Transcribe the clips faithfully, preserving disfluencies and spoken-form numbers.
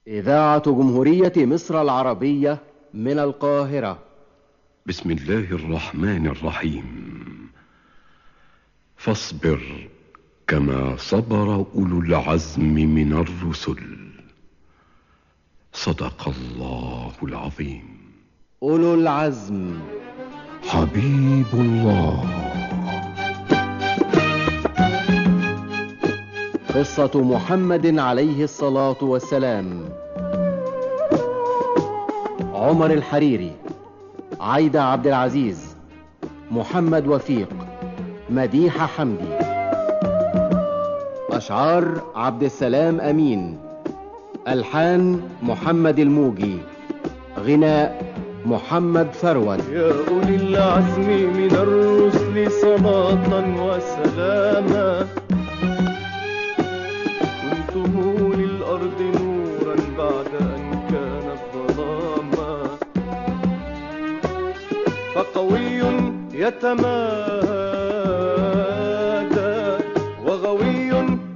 إذاعة جمهورية مصر العربية من القاهرة. بسم الله الرحمن الرحيم. فاصبر كما صبر أولو العزم من الرسل. صدق الله العظيم. أولو العزم حبيب الله. قصة محمد عليه الصلاة والسلام. عمر الحريري، عايدة عبد العزيز، محمد وفيق، مديحة حمدي. أشعار عبد السلام أمين، ألحان محمد الموجي، غناء محمد ثروت. يا أولي العزم من الرسل صلاة وسلاما، كنتم للأرض نورا بعد أن كانت ظلاما، فقوي يتمادى وغوي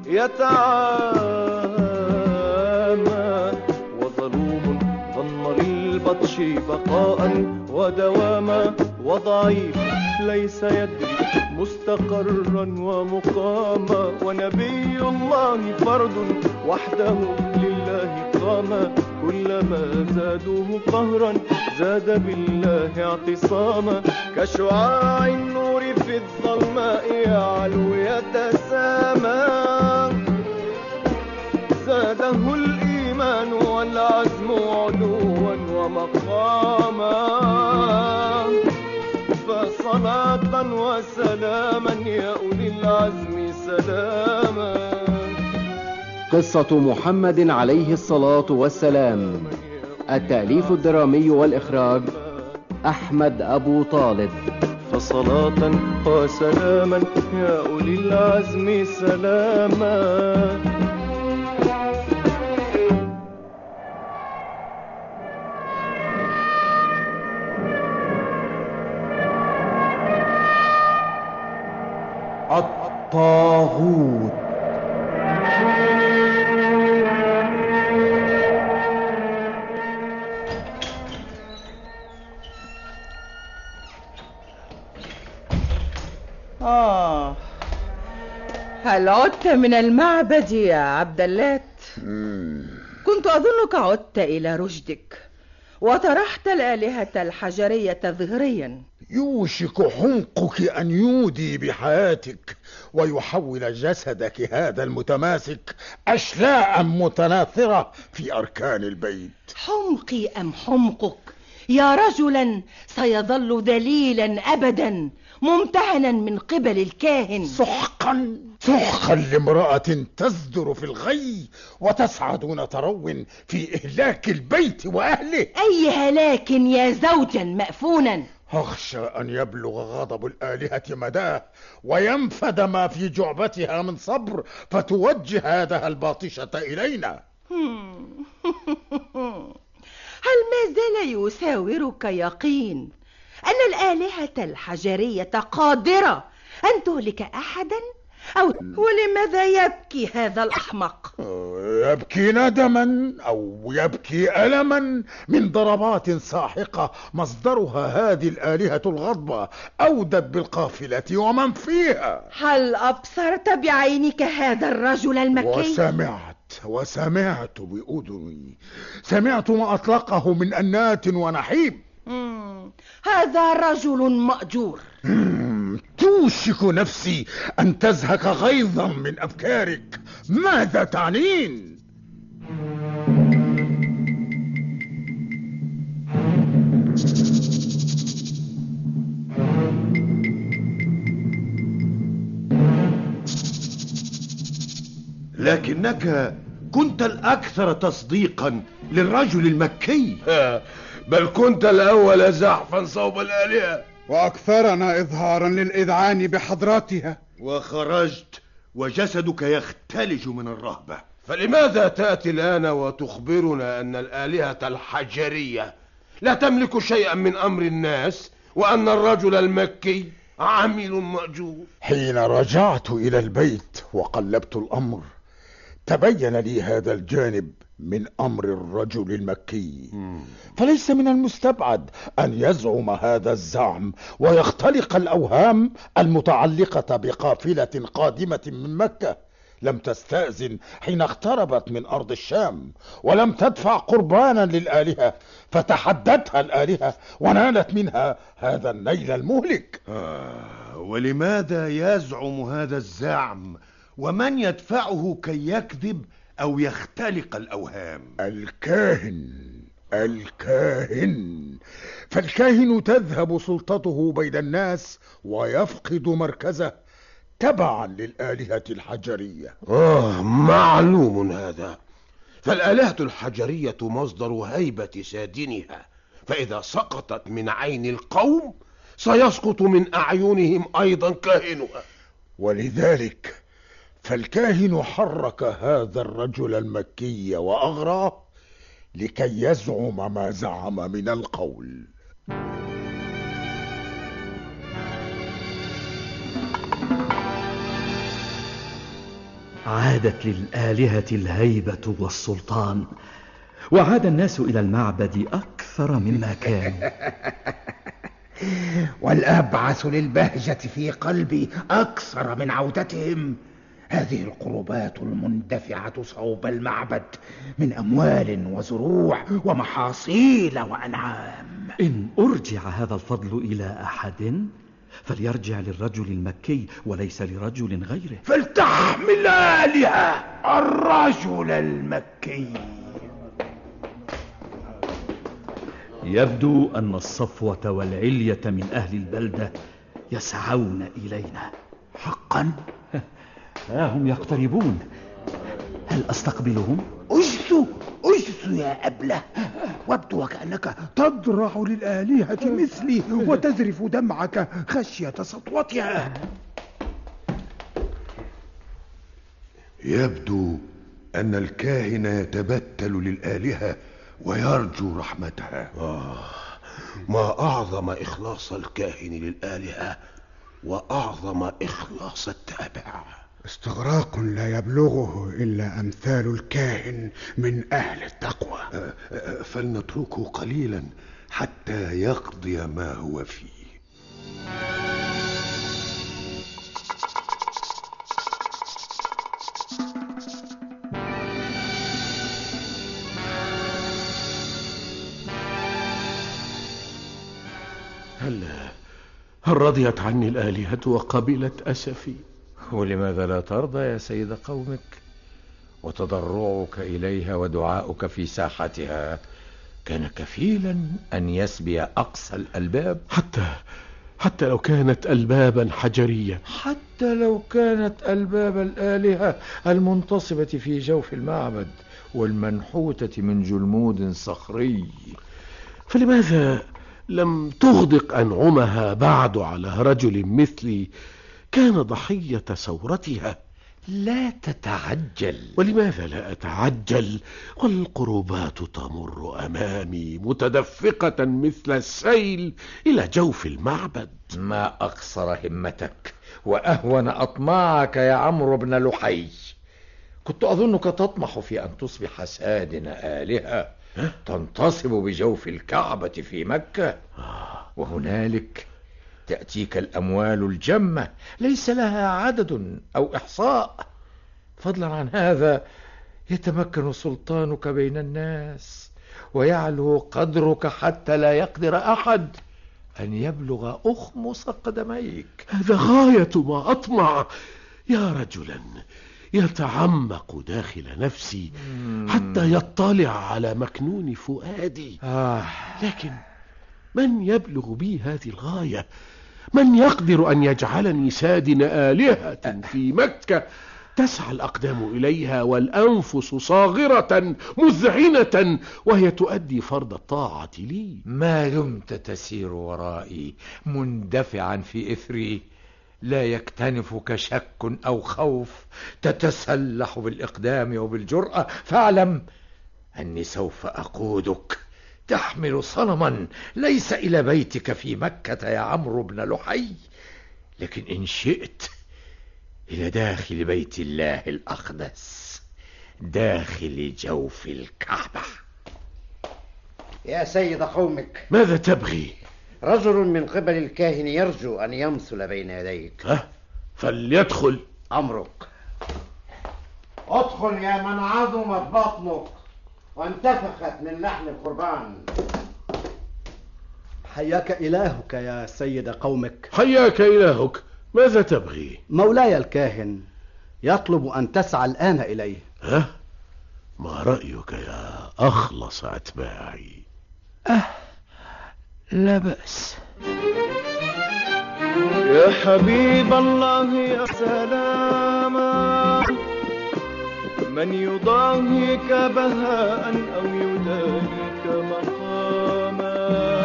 يتعامى، وظلوم ظن للبطش بقاء ودواما، وضعيف ليس يدري مستقرا ومقاما، ونبي الله فرد وحده لله قاما، كلما زادوه قهرا زاد بالله اعتصاما، كشعاع النور في الظلماء يعلو يتسامى، زاده الإيمان والعزم علوا ومقاما، فصلاة وسلاما يا أولي العزم سلاما. قصة محمد عليه الصلاة والسلام. التأليف الدرامي والإخراج أحمد أبو طالب. فصلاة وسلاما يا أولي العزم سلاما. الطاغوت. آه، هل عدت من المعبد يا عبد اللات؟ كنت أظنك عدت إلى رشدك وطرحت الآلهة الحجرية ظهريا. يوشك حنقك أن يودي بحياتك ويحول جسدك هذا المتماسك أشلاء متناثرة في أركان البيت. حمقي أم حمقك يا رجلا سيظل ذليلا أبدا ممتهنا من قبل الكاهن. سحقا سحقا لامرأة تزدر في الغي وتسعى دون ترو في إهلاك البيت وأهله. أي هلاك يا زوجا مأفونا. أخشى أن يبلغ غضب الآلهة مداه وينفد ما في جعبتها من صبر فتوجه يدها الباطشة إلينا. هل ما زال يساورك يقين أن الآلهة الحجرية قادرة أن تهلك أحدا؟ أو ولماذا يبكي هذا الأحمق؟ يبكي ندما أو يبكي ألما من ضربات ساحقة مصدرها هذه الآلهة الغضبة أودت بالقافلة ومن فيها. هل أبصرت بعينك هذا الرجل المكي؟ وسمعت وسمعت بأذني، سمعت ما أطلقه من أنات ونحيب. مم. هذا رجل مأجور. توشك نفسي أن تزهق غيظا من أفكارك. ماذا تعنين؟ لكنك كنت الأكثر تصديقا للرجل المكي. بل كنت الأول زحفا صوب الآلهة وأكثرنا إظهارا للإذعان بحضراتها. وخرجت وجسدك يختلج من الرهبة. فلماذا تأتي الآن وتخبرنا أن الآلهة الحجرية لا تملك شيئا من أمر الناس وأن الرجل المكي عامل مأجور؟ حين رجعت إلى البيت وقلبت الأمر تبين لي هذا الجانب من أمر الرجل المكي. فليس من المستبعد أن يزعم هذا الزعم ويختلق الأوهام المتعلقة بقافلة قادمة من مكة لم تستأذن حين اقتربت من أرض الشام، ولم تدفع قربانا للآلهة فتحدتها الآلهة ونالت منها هذا النيل المهلك. آه ولماذا يزعم هذا الزعم؟ ومن يدفعه كي يكذب أو يختلق الأوهام؟ الكاهن الكاهن فالكاهن تذهب سلطته بين الناس ويفقد مركزه تبعا للآلهة الحجرية. آه معلوم هذا. فالآلهة الحجرية مصدر هيبة سادنها، فإذا سقطت من عين القوم سيسقط من أعينهم أيضا كاهنها. ولذلك فالكاهن حرك هذا الرجل المكي وأغراه لكي يزعم ما زعم من القول. عادت للآلهة الهيبة والسلطان، وعاد الناس إلى المعبد أكثر مما كان. والأبعث للبهجة في قلبي أكثر من عودتهم هذه القربات المندفعة صوب المعبد من أموال وزروع ومحاصيل وأنعام. إن أرجع هذا الفضل إلى أحد فليرجع للرجل المكي وليس لرجل غيره. فلتحمل الآلهة الرجل المكي. يبدو أن الصفوة والعلية من أهل البلدة يسعون إلينا. حقا؟ ها هم يقتربون. هل أستقبلهم؟ أجثوا أجثوا يا أبله، وابدو وكأنك تضرع للآلهة مثلي وتذرف دمعك خشية سطوتها. يبدو أن الكاهن يتبتل للآلهة ويرجو رحمتها. آه ما أعظم إخلاص الكاهن للآلهة وأعظم إخلاص التابع. استغراق لا يبلغه إلا أمثال الكاهن من أهل التقوى. فلنتركه قليلا حتى يقضي ما هو فيه. هل هل رضيت عني الآلهة وقبلت أسفي؟ ولماذا لا ترضى يا سيد قومك؟ وتضرعك إليها ودعاؤك في ساحتها كان كفيلا أن يسبي أقصى الألباب. حتى حتى لو كانت ألبابا حجرية، حتى لو كانت ألباب الآلهة المنتصبة في جوف المعبد والمنحوتة من جلمود صخري. فلماذا لم تغدق أنعمها بعد على رجل مثلي كان ضحية ثورتها؟ لا تتعجل. ولماذا لا أتعجل والقربات تمر أمامي متدفقة مثل السيل إلى جوف المعبد؟ ما أقصر همتك وأهون أطماعك يا عمرو بن لحي. كنت أظنك تطمح في أن تصبح سادن آلهة تنتصب بجوف الكعبة في مكة، وهنالك تأتيك الأموال الجمة ليس لها عدد أو إحصاء. فضلا عن هذا يتمكن سلطانك بين الناس ويعلو قدرك حتى لا يقدر أحد أن يبلغ أخمص قدميك. هذا غاية ما أطمع يا رجلا يتعمق داخل نفسي حتى يطلع على مكنون فؤادي. آه. لكن من يبلغ بي هذه الغاية؟ من يقدر أن يجعلني سادن آلهة في مكة تسعى الأقدام إليها والأنفس صاغرة مذعنة وهي تؤدي فرض الطاعة لي؟ ما دمت تسير ورائي مندفعا في إثري لا يكتنفك شك أو خوف، تتسلح بالإقدام وبالجرأة، فاعلم أني سوف أقودك تحمل صنما ليس إلى بيتك في مكة يا عمرو بن لحي، لكن إن شئت إلى داخل بيت الله الأقدس داخل جوف الكعبة. يا سيد قومك، ماذا تبغي؟ رجل من قبل الكاهن يرجو أن يمثل بين يديك. ها؟ فليدخل. أمرك. ادخل يا من عظمت بطنك وانتفخت من لحم القربان. حياك إلهك يا سيد قومك. حياك إلهك، ماذا تبغي؟ مولاي الكاهن يطلب أن تسعى الآن إليه. ها؟ ما رأيك يا أخلص أتباعي؟ أه لا بأس. يا حبيب الله يا سلاما، من يضاهيك بهاء أو يدانيك مقاما،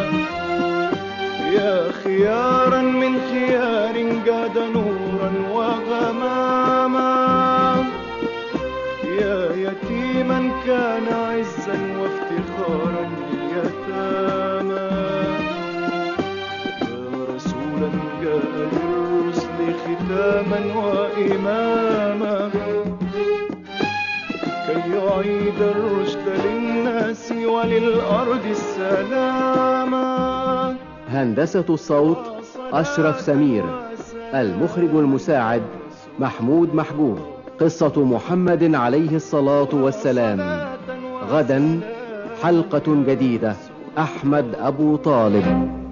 يا خيارا من خيار جاد نورا وغماما، يا يتيما كان عزا وافتخارا لليتامى، يا رسولا جاء للرسل ختاما وإماما، كي يعيد الرشد للناس وللأرض السلاما. هندسة الصوت أشرف سمير، المخرج المساعد محمود محبوب. قصة محمد عليه الصلاة والسلام. غدا حلقة جديدة، أحمد أبو طالب.